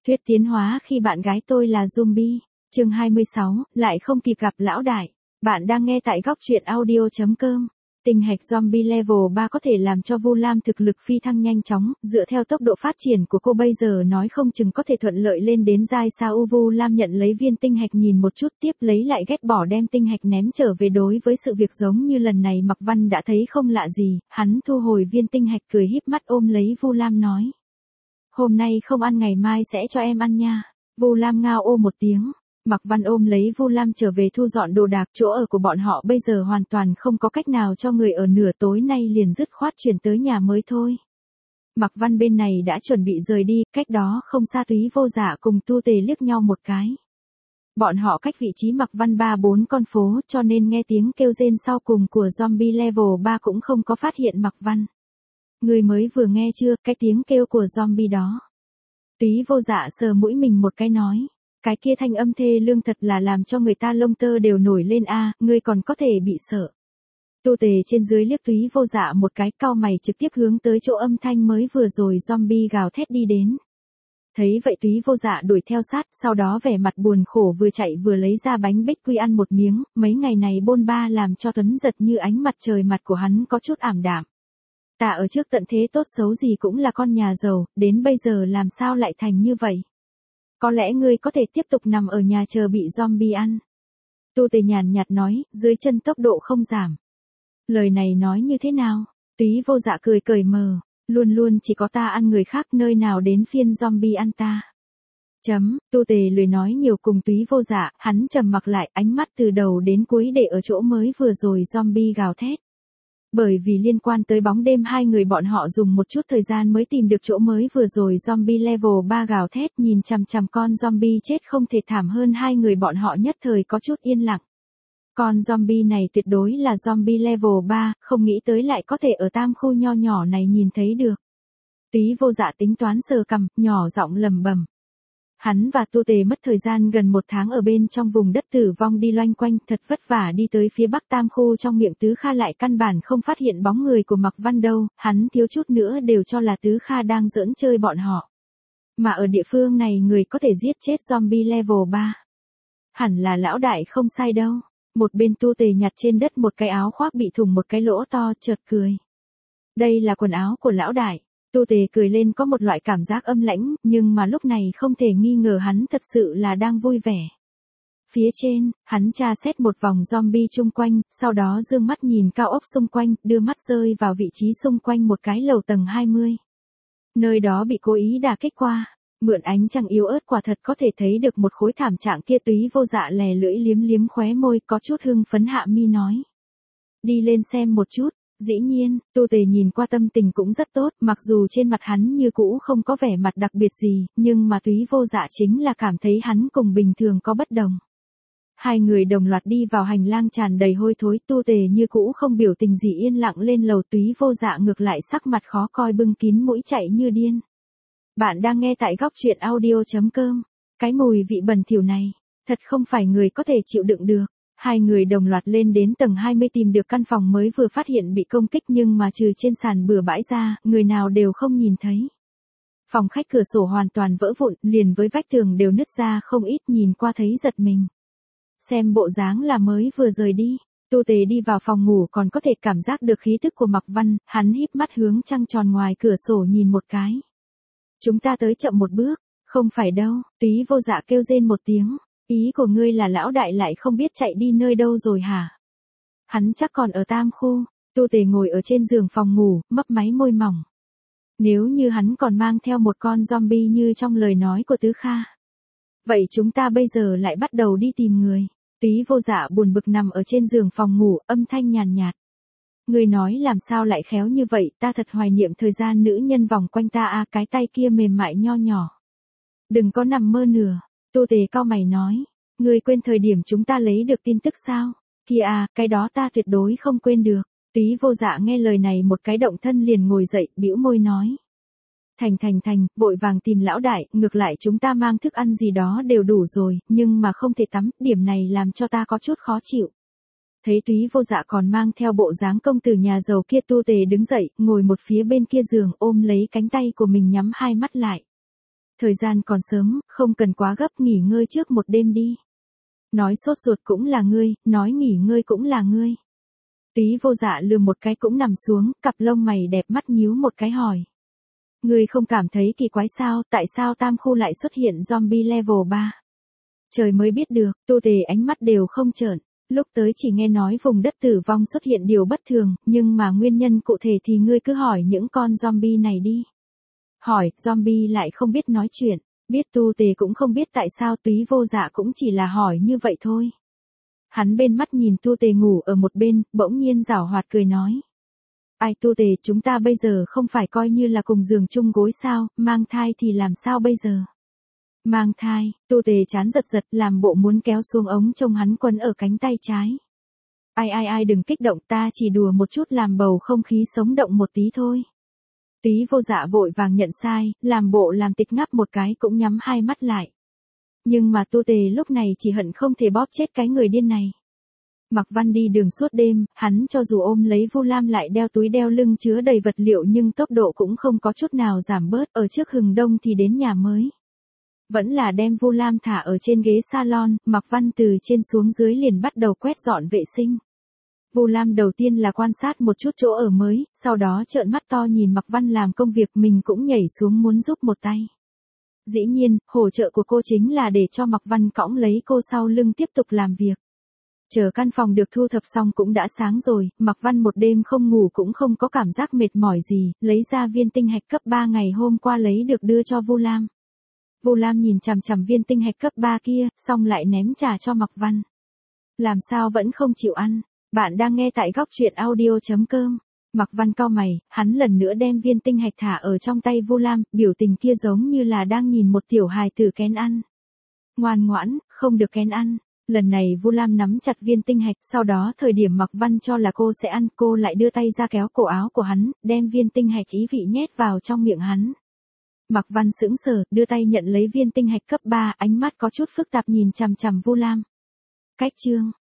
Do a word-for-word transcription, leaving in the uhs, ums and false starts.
Thuyết tiến hóa khi bạn gái tôi là zombie. Chương hai mươi sáu, lại không kịp gặp lão đại. Bạn đang nghe tại góc truyện audio chấm com. Tinh hạch zombie level ba có thể làm cho Vu Lam thực lực phi thăng nhanh chóng, dựa theo tốc độ phát triển của cô bây giờ nói không chừng có thể thuận lợi lên đến giai sao. Vu Lam nhận lấy viên tinh hạch nhìn một chút, tiếp lấy lại ghét bỏ đem tinh hạch ném trở về. Đối với sự việc giống như lần này Mạc Văn đã thấy không lạ gì, hắn thu hồi viên tinh hạch cười híp mắt ôm lấy Vu Lam nói. Hôm nay không ăn ngày mai sẽ cho em ăn nha. Vu Lam ngao ô một tiếng. Mạc Văn ôm lấy Vu Lam trở về thu dọn đồ đạc, chỗ ở của bọn họ bây giờ hoàn toàn không có cách nào cho người ở, nửa tối nay liền dứt khoát chuyển tới nhà mới thôi. Mạc Văn bên này đã chuẩn bị rời đi, cách đó không xa Túy Vô Dạ cùng Tu Tề liếc nhau một cái. Bọn họ cách vị trí Mạc Văn ba bốn con phố, cho nên nghe tiếng kêu rên sau cùng của zombie level ba cũng không có phát hiện Mạc Văn. Người mới vừa nghe chưa, cái tiếng kêu của zombie đó. Túy Vô Dạ sờ mũi mình một cái nói. Cái kia thanh âm thê lương thật là làm cho người ta lông tơ đều nổi lên a, à, ngươi còn có thể bị sợ. Tu Tề trên dưới liếc Túy Vô Dạ một cái, cau mày trực tiếp hướng tới chỗ âm thanh mới vừa rồi zombie gào thét đi đến. Thấy vậy Túy Vô Dạ đuổi theo sát, sau đó vẻ mặt buồn khổ vừa chạy vừa lấy ra bánh bích quy ăn một miếng, mấy ngày này bôn ba làm cho Tuấn Giật như ánh mặt trời, mặt của hắn có chút ảm đạm. Ta ở trước tận thế tốt xấu gì cũng là con nhà giàu, đến bây giờ làm sao lại thành như vậy? Có lẽ ngươi có thể tiếp tục nằm ở nhà chờ bị zombie ăn. Tu Tề nhàn nhạt nói, dưới chân tốc độ không giảm. Lời này nói như thế nào? Túy Vô Dạ cười cười mờ, luôn luôn chỉ có ta ăn người khác, nơi nào đến phiên zombie ăn ta. Chấm, Tu Tề lười nói nhiều cùng Túy Vô Dạ, hắn trầm mặc lại, ánh mắt từ đầu đến cuối để ở chỗ mới vừa rồi zombie gào thét. Bởi vì liên quan tới bóng đêm, hai người bọn họ dùng một chút thời gian mới tìm được chỗ mới vừa rồi zombie level ba gào thét, nhìn chằm chằm con zombie chết không thể thảm hơn, hai người bọn họ nhất thời có chút yên lặng. Con zombie này tuyệt đối là zombie level ba, không nghĩ tới lại có thể ở tam khu nho nhỏ này nhìn thấy được. Túy Vô Dạ tính toán sờ cằm, nhỏ giọng lầm bầm. Hắn và Tu Tề mất thời gian gần một tháng ở bên trong vùng đất tử vong đi loanh quanh, thật vất vả đi tới phía bắc tam khu, trong miệng Tứ Kha lại căn bản không phát hiện bóng người của Mạc Văn đâu, hắn thiếu chút nữa đều cho là Tứ Kha đang giỡn chơi bọn họ. Mà ở địa phương này người có thể giết chết zombie level ba. Hẳn là lão đại không sai đâu. Một bên Tu Tề nhặt trên đất một cái áo khoác bị thủng một cái lỗ to, chợt cười. Đây là quần áo của lão đại. Tu Tề cười lên, có một loại cảm giác âm lãnh, nhưng mà lúc này không thể nghi ngờ hắn thật sự là đang vui vẻ. Phía trên, hắn tra xét một vòng zombie chung quanh, sau đó dương mắt nhìn cao ốc xung quanh, đưa mắt rơi vào vị trí xung quanh một cái lầu tầng hai mươi. Nơi đó bị cố ý đả kích qua, mượn ánh trăng yếu ớt quả thật có thể thấy được một khối thảm trạng kia. Túy Vô Dạ lè lưỡi liếm liếm khóe môi, có chút hưng phấn hạ mi nói. Đi lên xem một chút. Dĩ nhiên, Tu Tề nhìn qua tâm tình cũng rất tốt, mặc dù trên mặt hắn như cũ không có vẻ mặt đặc biệt gì, nhưng mà Túy Vô Dạ chính là cảm thấy hắn cùng bình thường có bất đồng. Hai người đồng loạt đi vào hành lang tràn đầy hôi thối, Tu Tề như cũ không biểu tình gì yên lặng lên lầu, Túy Vô Dạ ngược lại sắc mặt khó coi, bưng kín mũi chạy như điên. Bạn đang nghe tại góc truyện audio chấm com. Cái mùi vị bẩn thỉu này, thật không phải người có thể chịu đựng được. Hai người đồng loạt lên đến tầng hai mươi tìm được căn phòng mới vừa phát hiện bị công kích, nhưng mà trừ trên sàn bừa bãi ra, người nào đều không nhìn thấy. Phòng khách cửa sổ hoàn toàn vỡ vụn, liền với vách tường đều nứt ra không ít, nhìn qua thấy giật mình. Xem bộ dáng là mới vừa rời đi. Tu Tề đi vào phòng ngủ còn có thể cảm giác được khí tức của Mạc Văn, hắn híp mắt hướng trăng tròn ngoài cửa sổ nhìn một cái. Chúng ta tới chậm một bước, không phải đâu. Túy Vô Dạ kêu rên một tiếng. Ý của ngươi là lão đại lại không biết chạy đi nơi đâu rồi hả? Hắn chắc còn ở tam khu. Tu Tề ngồi ở trên giường phòng ngủ, mấp máy môi mỏng. Nếu như hắn còn mang theo một con zombie như trong lời nói của Tứ Kha, vậy chúng ta bây giờ lại bắt đầu đi tìm người. Túy Vô Dạ buồn bực nằm ở trên giường phòng ngủ, âm thanh nhàn nhạt. Ngươi nói làm sao lại khéo như vậy, ta thật hoài niệm thời gian nữ nhân vòng quanh ta a, à, cái tay kia mềm mại nho nhỏ. Đừng có nằm mơ nửa. Tu Tề cau mày nói, ngươi quên thời điểm chúng ta lấy được tin tức sao? Kia à, cái đó ta tuyệt đối không quên được. Túy Vô Dạ nghe lời này một cái động thân liền ngồi dậy, bĩu môi nói. Thành thành thành, vội vàng tìm lão đại, ngược lại chúng ta mang thức ăn gì đó đều đủ rồi, nhưng mà không thể tắm, điểm này làm cho ta có chút khó chịu. Thấy Túy Vô Dạ còn mang theo bộ dáng công tử nhà giàu kia, Tu Tề đứng dậy, ngồi một phía bên kia giường, ôm lấy cánh tay của mình, nhắm hai mắt lại. Thời gian còn sớm, không cần quá gấp, nghỉ ngơi trước một đêm đi. Nói sốt ruột cũng là ngươi, nói nghỉ ngơi cũng là ngươi. Túy Vô Dạ lườm một cái cũng nằm xuống, cặp lông mày đẹp mắt nhíu một cái hỏi. Ngươi không cảm thấy kỳ quái sao, tại sao tam khu lại xuất hiện zombie level ba? Trời mới biết được, Tu Tề ánh mắt đều không trợn. Lúc tới chỉ nghe nói vùng đất tử vong xuất hiện điều bất thường, nhưng mà nguyên nhân cụ thể thì ngươi cứ hỏi những con zombie này đi. Hỏi, zombie lại không biết nói chuyện, biết Tu Tề cũng không biết tại sao Túy Vô Dạ cũng chỉ là hỏi như vậy thôi. Hắn bên mắt nhìn Tu Tề ngủ ở một bên, bỗng nhiên giảo hoạt cười nói. Ai Tu Tề, chúng ta bây giờ không phải coi như là cùng giường chung gối sao, mang thai thì làm sao bây giờ? Mang thai, Tu Tề chán giật giật làm bộ muốn kéo xuống ống trông hắn quấn ở cánh tay trái. Ai ai ai đừng kích động, ta chỉ đùa một chút làm bầu không khí sống động một tí thôi. Túy Vô Dạ vội vàng nhận sai, làm bộ làm tịch ngáp một cái cũng nhắm hai mắt lại. Nhưng mà Tu Tề lúc này chỉ hận không thể bóp chết cái người điên này. Mạc Văn đi đường suốt đêm, hắn cho dù ôm lấy Vu Lam lại đeo túi đeo lưng chứa đầy vật liệu nhưng tốc độ cũng không có chút nào giảm bớt, ở trước hừng đông thì đến nhà mới. Vẫn là đem Vu Lam thả ở trên ghế salon, Mạc Văn từ trên xuống dưới liền bắt đầu quét dọn vệ sinh. Vu Lam đầu tiên là quan sát một chút chỗ ở mới, sau đó trợn mắt to nhìn Mạc Văn làm công việc, mình cũng nhảy xuống muốn giúp một tay. Dĩ nhiên, hỗ trợ của cô chính là để cho Mạc Văn cõng lấy cô sau lưng tiếp tục làm việc. Chờ căn phòng được thu thập xong cũng đã sáng rồi, Mạc Văn một đêm không ngủ cũng không có cảm giác mệt mỏi gì, lấy ra viên tinh hạch cấp ba ngày hôm qua lấy được đưa cho Vu Lam. Vu Lam nhìn chằm chằm viên tinh hạch cấp ba kia, xong lại ném trà cho Mạc Văn. Làm sao vẫn không chịu ăn? Bạn đang nghe tại góc truyện audio chấm com. Mạc Văn cau mày, hắn lần nữa đem viên tinh hạch thả ở trong tay Vu Lam, biểu tình kia giống như là đang nhìn một tiểu hài tử kén ăn. Ngoan ngoãn, không được kén ăn. Lần này Vu Lam nắm chặt viên tinh hạch, sau đó thời điểm Mạc Văn cho là cô sẽ ăn, cô lại đưa tay ra kéo cổ áo của hắn, đem viên tinh hạch ý vị nhét vào trong miệng hắn. Mạc Văn sững sờ, đưa tay nhận lấy viên tinh hạch cấp ba, ánh mắt có chút phức tạp nhìn chằm chằm Vu Lam. Cách chương